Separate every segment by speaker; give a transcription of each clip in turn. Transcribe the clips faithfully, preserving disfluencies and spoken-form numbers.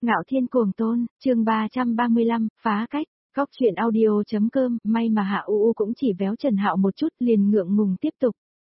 Speaker 1: Ngạo Thiên Cuồng Tôn, chương ba trăm ba mươi lăm, phá cách, góc chuyện audio.com, may mà Hạ U U cũng chỉ véo Trần Hạo một chút liền ngượng ngùng tiếp tục.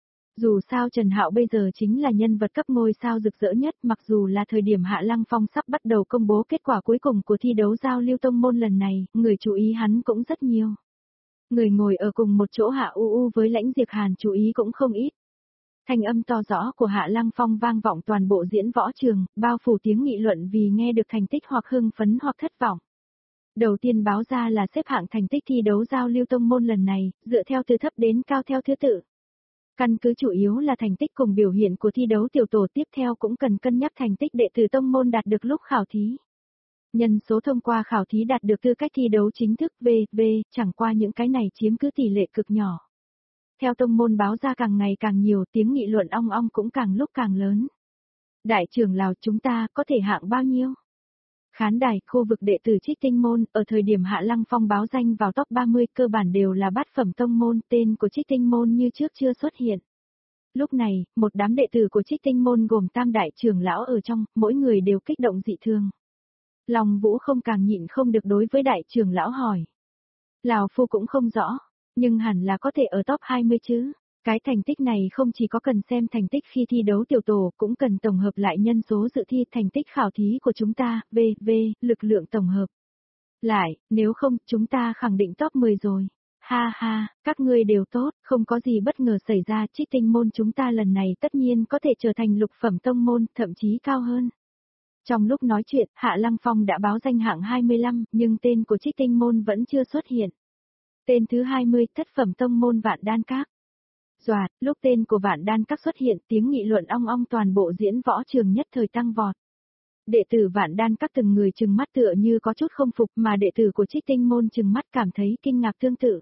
Speaker 1: Dù sao Trần Hạo bây giờ chính là nhân vật cấp ngôi sao rực rỡ nhất, mặc dù là thời điểm Hạ Lăng Phong sắp bắt đầu công bố kết quả cuối cùng của thi đấu giao lưu tông môn lần này, người chú ý hắn cũng rất nhiều. Người ngồi ở cùng một chỗ Hạ U U với Lãnh Diệp Hàn chú ý cũng không ít. Thanh âm to rõ của Hạ Lăng Phong vang vọng toàn bộ diễn võ trường, bao phủ tiếng nghị luận vì nghe được thành tích hoặc hưng phấn hoặc thất vọng. Đầu tiên báo ra là xếp hạng thành tích thi đấu giao lưu tông môn lần này, dựa theo từ thấp đến cao theo thứ tự. Căn cứ chủ yếu là thành tích cùng biểu hiện của thi đấu tiểu tổ, tiếp theo cũng cần cân nhắc thành tích đệ tử tông môn đạt được lúc khảo thí. Nhân số thông qua khảo thí đạt được tư cách thi đấu chính thức V V, chẳng qua những cái này chiếm cứ tỷ lệ cực nhỏ. Theo tông môn báo ra càng ngày càng nhiều, tiếng nghị luận ong ong cũng càng lúc càng lớn. Đại trưởng Lào, chúng ta có thể hạng bao nhiêu? Khán đài, khu vực đệ tử Trích Tinh môn, ở thời điểm Hạ Lăng Phong báo danh vào top ba mươi cơ bản đều là bát phẩm tông môn, tên của Trích Tinh môn như trước chưa xuất hiện. Lúc này, một đám đệ tử của Trích Tinh môn gồm tam đại trưởng lão ở trong, mỗi người đều kích động dị thường. Lòng Vũ không càng nhịn không được đối với đại trưởng lão hỏi. Lào Phu cũng không rõ, nhưng hẳn là có thể ở top hai mươi chứ. Cái thành tích này không chỉ có cần xem thành tích khi thi đấu tiểu tổ, cũng cần tổng hợp lại nhân số dự thi thành tích khảo thí của chúng ta, V V, lực lượng tổng hợp. Lại, nếu không, chúng ta khẳng định top mười rồi. Ha ha, các ngươi đều tốt, không có gì bất ngờ xảy ra, Trích Tinh môn chúng ta lần này tất nhiên có thể trở thành lục phẩm tông môn, thậm chí cao hơn. Trong lúc nói chuyện, Hạ Lăng Phong đã báo danh hạng hai mươi lăm, nhưng tên của Trích Tinh môn vẫn chưa xuất hiện. Tên thứ hai mươi, thất phẩm tông môn Vạn Đan Các. Doạt, lúc tên của Vạn Đan Các xuất hiện, tiếng nghị luận ong ong toàn bộ diễn võ trường nhất thời tăng vọt. Đệ tử Vạn Đan Các từng người trừng mắt tựa như có chút không phục, mà đệ tử của Trích Tinh môn trừng mắt cảm thấy kinh ngạc tương tự.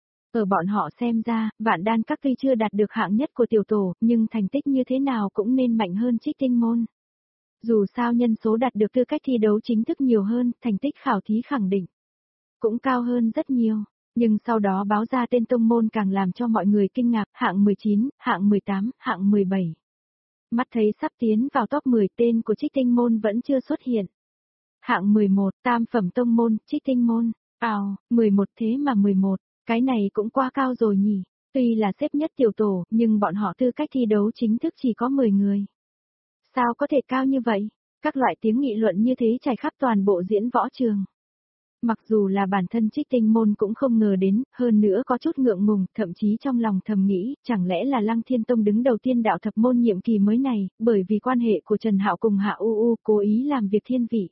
Speaker 1: Ở bọn họ xem ra, Vạn Đan Các tuy chưa đạt được hạng nhất của tiểu tổ, nhưng thành tích như thế nào cũng nên mạnh hơn Trích Tinh môn. Dù sao nhân số đạt được tư cách thi đấu chính thức nhiều hơn, thành tích khảo thí khẳng định cũng cao hơn rất nhiều. Nhưng sau đó báo ra tên tông môn càng làm cho mọi người kinh ngạc, hạng mười chín, hạng mười tám, hạng mười bảy. Mắt thấy sắp tiến vào top mười, tên của Trích Tinh môn vẫn chưa xuất hiện. Hạng mười một, tam phẩm tông môn, Trích Tinh môn. Ào, mười một thế mà mười một, cái này cũng quá cao rồi nhỉ. Tuy là xếp nhất tiểu tổ, nhưng bọn họ tư cách thi đấu chính thức chỉ có mười người. Sao có thể cao như vậy? Các loại tiếng nghị luận như thế trải khắp toàn bộ diễn võ trường. Mặc dù là bản thân Trích Tinh môn cũng không ngờ đến, hơn nữa có chút ngượng ngùng, thậm chí trong lòng thầm nghĩ, chẳng lẽ là Lăng Thiên Tông đứng đầu tiên đạo thập môn nhiệm kỳ mới này, bởi vì quan hệ của Trần Hạo cùng Hạ U U cố ý làm việc thiên vị.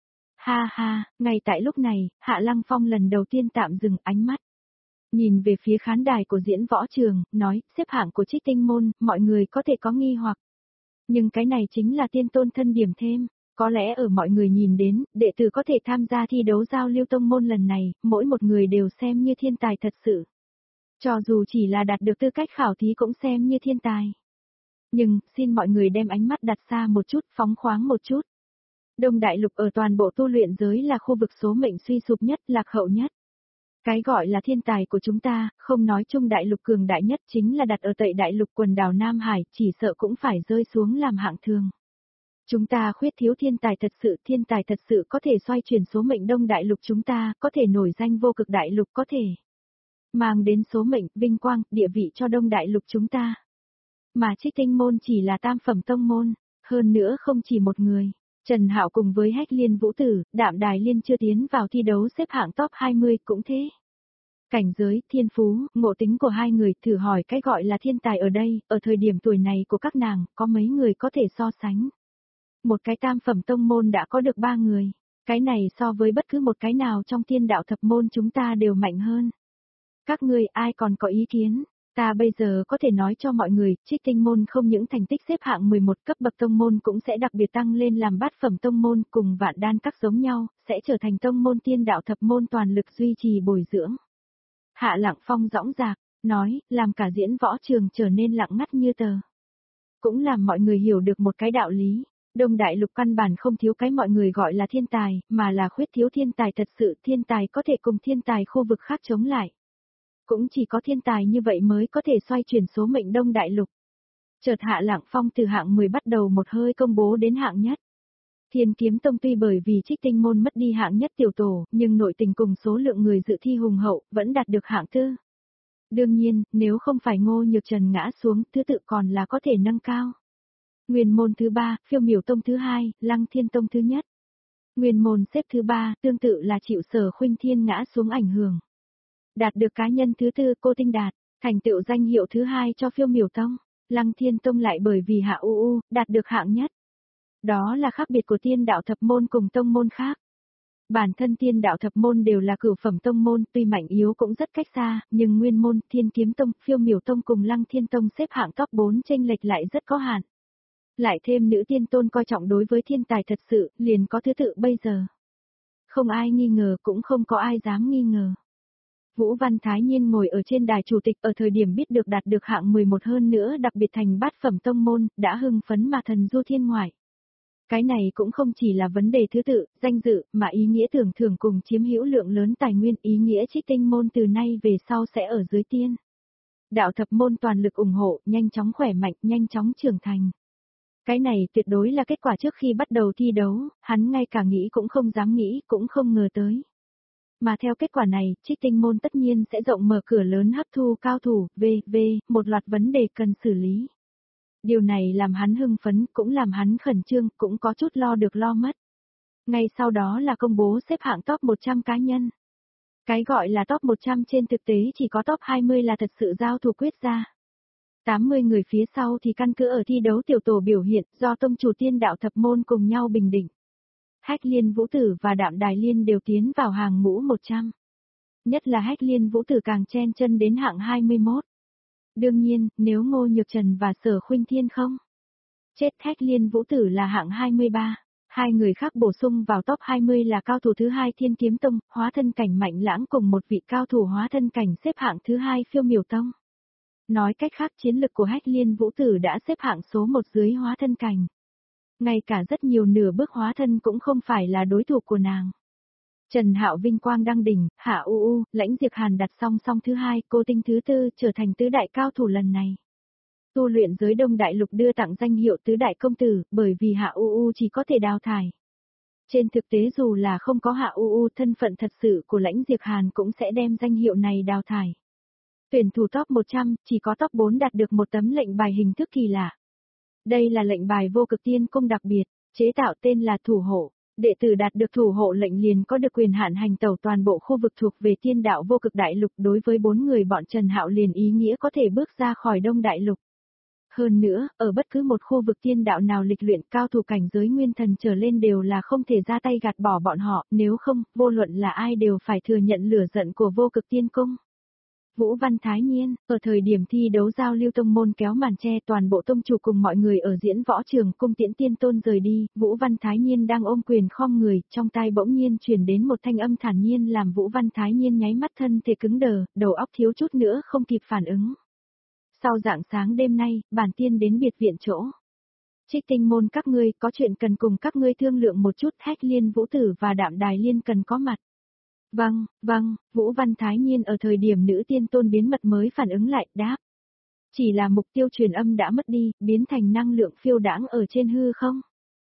Speaker 1: Ha ha, ngay tại lúc này, Hạ Lăng Phong lần đầu tiên tạm dừng ánh mắt. Nhìn về phía khán đài của diễn võ trường, nói, xếp hạng của Trích Tinh môn, mọi người có thể có nghi hoặc. Nhưng cái này chính là tiên tôn thân điểm thêm. Có lẽ ở mọi người nhìn đến, đệ tử có thể tham gia thi đấu giao lưu tông môn lần này, mỗi một người đều xem như thiên tài thật sự. Cho dù chỉ là đạt được tư cách khảo thí cũng xem như thiên tài. Nhưng, xin mọi người đem ánh mắt đặt xa một chút, phóng khoáng một chút. Đông Đại Lục ở toàn bộ tu luyện giới là khu vực số mệnh suy sụp nhất, lạc hậu nhất. Cái gọi là thiên tài của chúng ta, không nói chung Đại Lục cường đại nhất chính là đặt ở Tây Đại Lục quần đảo Nam Hải, chỉ sợ cũng phải rơi xuống làm hạng thường. Chúng ta khuyết thiếu thiên tài thật sự, thiên tài thật sự có thể xoay chuyển số mệnh Đông Đại Lục chúng ta, có thể nổi danh vô cực đại lục, có thể mang đến số mệnh, vinh quang, địa vị cho Đông Đại Lục chúng ta. Mà Trích Tinh môn chỉ là tam phẩm tông môn, hơn nữa không chỉ một người. Trần Hạo cùng với Hách Liên Vũ Tử, Đạm Đài Liên chưa tiến vào thi đấu xếp hạng top hai mươi cũng thế. Cảnh giới, thiên phú, ngộ tính của hai người, thử hỏi cái gọi là thiên tài ở đây, ở thời điểm tuổi này của các nàng, có mấy người có thể so sánh. Một cái tam phẩm tông môn đã có được ba người. Cái này so với bất cứ một cái nào trong thiên đạo thập môn chúng ta đều mạnh hơn. Các ngươi ai còn có ý kiến? Ta bây giờ có thể nói cho mọi người, Trích Tinh môn không những thành tích xếp hạng mười một cấp bậc tông môn cũng sẽ đặc biệt tăng lên làm bát phẩm tông môn cùng Vạn Đan Các giống nhau, sẽ trở thành tông môn thiên đạo thập môn toàn lực duy trì bồi dưỡng. Hạ Lăng Phong dõng dạc, nói, làm cả diễn võ trường trở nên lặng ngắt như tờ. Cũng làm mọi người hiểu được một cái đạo lý. Đông Đại Lục căn bản không thiếu cái mọi người gọi là thiên tài, mà là khuyết thiếu thiên tài thật sự, thiên tài có thể cùng thiên tài khu vực khác chống lại. Cũng chỉ có thiên tài như vậy mới có thể xoay chuyển số mệnh Đông Đại Lục. Chợt Hạ Lăng Phong từ hạng mười bắt đầu một hơi công bố đến hạng nhất. Thiên Kiếm Tông tuy bởi vì Trích Tinh môn mất đi hạng nhất tiểu tổ, nhưng nội tình cùng số lượng người dự thi hùng hậu, vẫn đạt được hạng tư. Đương nhiên, nếu không phải Ngô Nhược Trần ngã xuống, thứ tự còn là có thể nâng cao. Nguyên môn thứ ba, Phiêu Miểu Tông thứ hai, Lăng Thiên Tông thứ nhất. Nguyên môn xếp thứ ba, tương tự là chịu Sở Khuynh Thiên ngã xuống ảnh hưởng. Đạt được cá nhân thứ tư Cô Tinh Đạt, thành tựu danh hiệu thứ hai cho Phiêu Miểu Tông. Lăng Thiên Tông lại bởi vì Hạ U U, đạt được hạng nhất. Đó là khác biệt của Tiên Đạo Thập Môn cùng tông môn khác. Bản thân Tiên Đạo Thập Môn đều là cửu phẩm tông môn, tuy mạnh yếu cũng rất cách xa, nhưng Nguyên môn, Thiên Kiếm Tông, Phiêu Miểu Tông cùng Lăng Thiên Tông xếp hạng top bốn chênh lệch lại rất có hạn. Lại thêm nữ tiên tôn coi trọng đối với thiên tài thật sự, liền có thứ tự bây giờ. Không ai nghi ngờ cũng không có ai dám nghi ngờ. Vũ Văn Thái Nhiên ngồi ở trên đài chủ tịch ở thời điểm biết được đạt được hạng mười một hơn nữa đặc biệt thành bát phẩm tông môn, đã hưng phấn mà thần du thiên ngoại. Cái này cũng không chỉ là vấn đề thứ tự, danh dự, mà ý nghĩa tưởng thưởng cùng chiếm hữu lượng lớn tài nguyên, ý nghĩa Trích Tinh môn từ nay về sau sẽ ở dưới tiên. Đạo thập môn toàn lực ủng hộ, nhanh chóng khỏe mạnh, nhanh chóng trưởng thành. Cái này tuyệt đối là kết quả trước khi bắt đầu thi đấu, hắn ngay cả nghĩ cũng không dám nghĩ, cũng không ngờ tới. Mà theo kết quả này, Trích Tinh môn tất nhiên sẽ rộng mở cửa lớn hấp thu cao thủ, v, v, một loạt vấn đề cần xử lý. Điều này làm hắn hưng phấn, cũng làm hắn khẩn trương, cũng có chút lo được lo mất. Ngay sau đó là công bố xếp hạng top một trăm cá nhân. Cái gọi là top một trăm trên thực tế chỉ có top hai mươi là thật sự giao thủ quyết ra. tám mươi người phía sau thì căn cứ ở thi đấu tiểu tổ biểu hiện do tông chủ Tiên Đạo Thập Môn cùng nhau bình định. Hách Liên Vũ Tử và Đạm Đài Liên đều tiến vào hàng ngũ một trăm. Nhất là Hách Liên Vũ Tử càng chen chân đến hạng hai mươi mốt. Đương nhiên, nếu Ngô Nhược Trần và Sở Khuynh Thiên không chết, Hách Liên Vũ Tử là hạng hai mươi ba. Hai người khác bổ sung vào top hai mươi là cao thủ thứ hai Thiên Kiếm Tông, hóa thân cảnh Mạnh Lãng cùng một vị cao thủ hóa thân cảnh xếp hạng thứ hai Phiêu Miểu Tông. Nói cách khác chiến lực của Hách Liên Vũ Tử đã xếp hạng số một dưới hóa thân cảnh. Ngay cả rất nhiều nửa bước hóa thân cũng không phải là đối thủ của nàng. Trần Hạo vinh quang đăng đỉnh, Hạ U U, Lãnh Diệp Hàn đặt song song thứ hai, Cô Tinh thứ tư, trở thành tứ đại cao thủ lần này. Tu luyện giới Đông Đại Lục đưa tặng danh hiệu tứ đại công tử, bởi vì Hạ U U chỉ có thể đào thải. Trên thực tế dù là không có Hạ U U, thân phận thật sự của Lãnh Diệp Hàn cũng sẽ đem danh hiệu này đào thải. Tuyển thủ top một trăm, chỉ có top bốn đạt được một tấm lệnh bài hình thức kỳ lạ. Đây là lệnh bài vô cực tiên cung đặc biệt, chế tạo tên là thủ hộ. Đệ tử đạt được thủ hộ lệnh liền có được quyền hạn hành tẩu toàn bộ khu vực thuộc về Tiên Đạo Vô Cực Đại Lục, đối với bốn người bọn Trần Hạo liền ý nghĩa có thể bước ra khỏi Đông Đại Lục. Hơn nữa, ở bất cứ một khu vực tiên đạo nào lịch luyện cao thủ cảnh giới nguyên thần trở lên đều là không thể ra tay gạt bỏ bọn họ, nếu không, vô luận là ai đều phải thừa nhận lửa giận của Vô Cực Tiên Cung. Vũ Văn Thái Nhiên, ở thời điểm thi đấu giao lưu tông môn kéo màn che toàn bộ tông chủ cùng mọi người ở diễn võ trường cung tiễn tiên tôn rời đi, Vũ Văn Thái Nhiên đang ôm quyền khom người, trong tai bỗng nhiên truyền đến một thanh âm thản nhiên làm Vũ Văn Thái Nhiên nháy mắt thân thể cứng đờ, đầu óc thiếu chút nữa không kịp phản ứng. Sau rạng sáng đêm nay, bản tiên đến biệt viện chỗ. Trích Tinh môn các ngươi có chuyện cần cùng các ngươi thương lượng một chút, Hách Liên Vũ Tử và Đạm Đài Liên cần có mặt. Vâng, vâng, Vũ Văn Thái Nhiên ở thời điểm nữ tiên tôn biến mật mới phản ứng lại, đáp. Chỉ là mục tiêu truyền âm đã mất đi, biến thành năng lượng phiêu đãng ở trên hư không.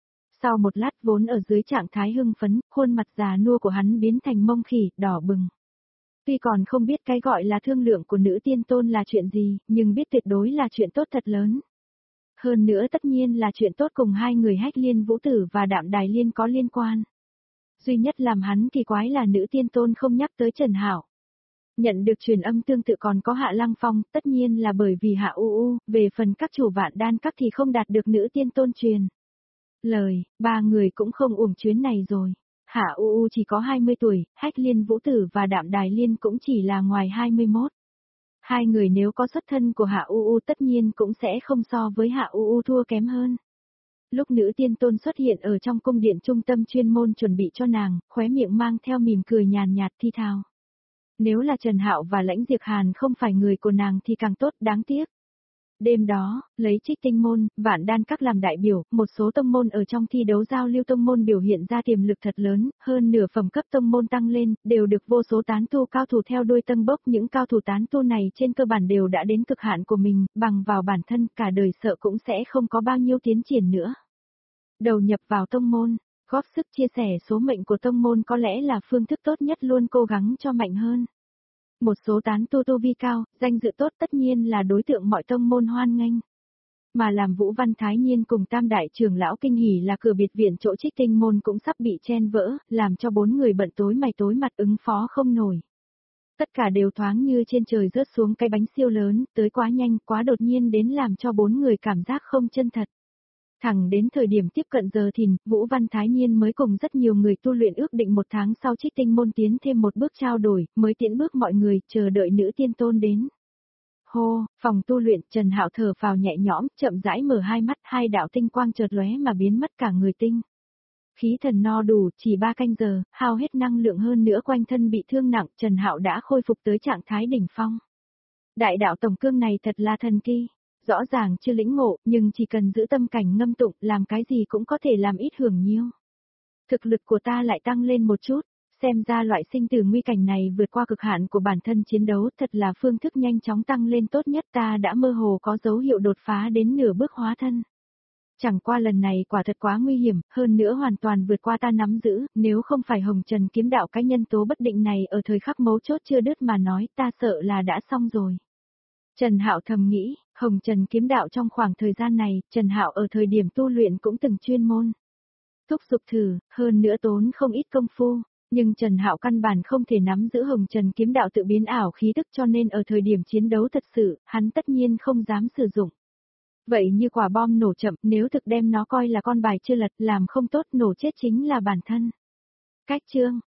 Speaker 1: Sau một lát vốn ở dưới trạng thái hưng phấn, khuôn mặt già nua của hắn biến thành mông khỉ, đỏ bừng. Tuy còn không biết cái gọi là thương lượng của nữ tiên tôn là chuyện gì, nhưng biết tuyệt đối là chuyện tốt thật lớn. Hơn nữa tất nhiên là chuyện tốt cùng hai người Hách Liên Vũ Tử và Đạm Đài Liên có liên quan. Duy nhất làm hắn kỳ quái là nữ tiên tôn không nhắc tới Trần Hạo. Nhận được truyền âm tương tự còn có Hạ Lăng Phong, tất nhiên là bởi vì Hạ U U, về phần các chủ vạn đan các thì không đạt được nữ tiên tôn truyền. Lời, ba người cũng không uổng chuyến này rồi. Hạ U U chỉ có hai mươi tuổi, Hách Liên Vũ Tử và Đạm Đài Liên cũng chỉ là ngoài hai mươi mốt. Hai người nếu có xuất thân của Hạ U U tất nhiên cũng sẽ không so với Hạ U U thua kém hơn. Lúc nữ tiên tôn xuất hiện ở trong cung điện trung tâm chuyên môn chuẩn bị cho nàng, khóe miệng mang theo mỉm cười nhàn nhạt thi thào. Nếu là Trần Hạo và Lãnh Diệp Hàn không phải người của nàng thì càng tốt, đáng tiếc. Đêm đó, lấy Trích Tinh môn, Vạn Đan các làm đại biểu, một số tông môn ở trong thi đấu giao lưu tông môn biểu hiện ra tiềm lực thật lớn, hơn nửa phẩm cấp tông môn tăng lên, đều được vô số tán tu cao thủ theo đuôi tân bốc. Những cao thủ tán tu này trên cơ bản đều đã đến cực hạn của mình, bằng vào bản thân cả đời sợ cũng sẽ không có bao nhiêu tiến triển nữa. Đầu nhập vào tông môn, Góp sức chia sẻ số mệnh của tông môn có lẽ là phương thức tốt nhất, luôn cố gắng cho mạnh hơn. Một số tán tu tu vi cao, danh dự tốt tất nhiên là đối tượng mọi tông môn hoan nghênh. Mà làm Vũ Văn Thái Nhiên cùng Tam Đại trưởng lão kinh hỉ là cửa biệt viện chỗ Trích Tinh môn cũng sắp bị chen vỡ, làm cho bốn người bận tối mày tối mặt ứng phó không nổi. Tất cả đều thoáng như trên trời rớt xuống cái bánh siêu lớn, tới quá nhanh, quá đột nhiên đến làm cho bốn người cảm giác không chân thật. Thẳng đến thời điểm tiếp cận giờ thìn, Vũ Văn Thái Nhiên mới cùng rất nhiều người tu luyện ước định một tháng sau Trích Tinh môn tiến thêm một bước trao đổi, mới tiễn bước mọi người, chờ đợi nữ tiên tôn đến. Hô, phòng tu luyện, Trần Hạo thở phào nhẹ nhõm, chậm rãi mở hai mắt, hai đạo tinh quang chợt lóe mà biến mất cả người tinh. Khí thần no đủ, chỉ ba canh giờ, hao hết năng lượng hơn nữa quanh thân bị thương nặng, Trần Hạo đã khôi phục tới trạng thái đỉnh phong. Đại đạo tổng cương này thật là thần kỳ. Rõ ràng chưa lĩnh ngộ, nhưng chỉ cần giữ tâm cảnh ngâm tụng, làm cái gì cũng có thể làm ít hưởng nhiều. Thực lực của ta lại tăng lên một chút, xem ra loại sinh tử nguy cảnh này vượt qua cực hạn của bản thân chiến đấu, thật là phương thức nhanh chóng tăng lên tốt nhất, ta đã mơ hồ có dấu hiệu đột phá đến nửa bước hóa thân. Chẳng qua lần này quả thật quá nguy hiểm, hơn nữa hoàn toàn vượt qua ta nắm giữ, nếu không phải Hồng Trần kiếm đạo cái nhân tố bất định này ở thời khắc mấu chốt chưa đứt mà nói, ta sợ là đã xong rồi. Trần Hạo thầm nghĩ, Hồng Trần kiếm đạo trong khoảng thời gian này, Trần Hạo ở thời điểm tu luyện cũng từng chuyên môn thúc giục thử, hơn nữa tốn không ít công phu, nhưng Trần Hạo căn bản không thể nắm giữ Hồng Trần kiếm đạo tự biến ảo khí tức, cho nên ở thời điểm chiến đấu thật sự, hắn tất nhiên không dám sử dụng. Vậy như quả bom nổ chậm, nếu thực đem nó coi là con bài chưa lật, làm không tốt nổ chết chính là bản thân. Cách chương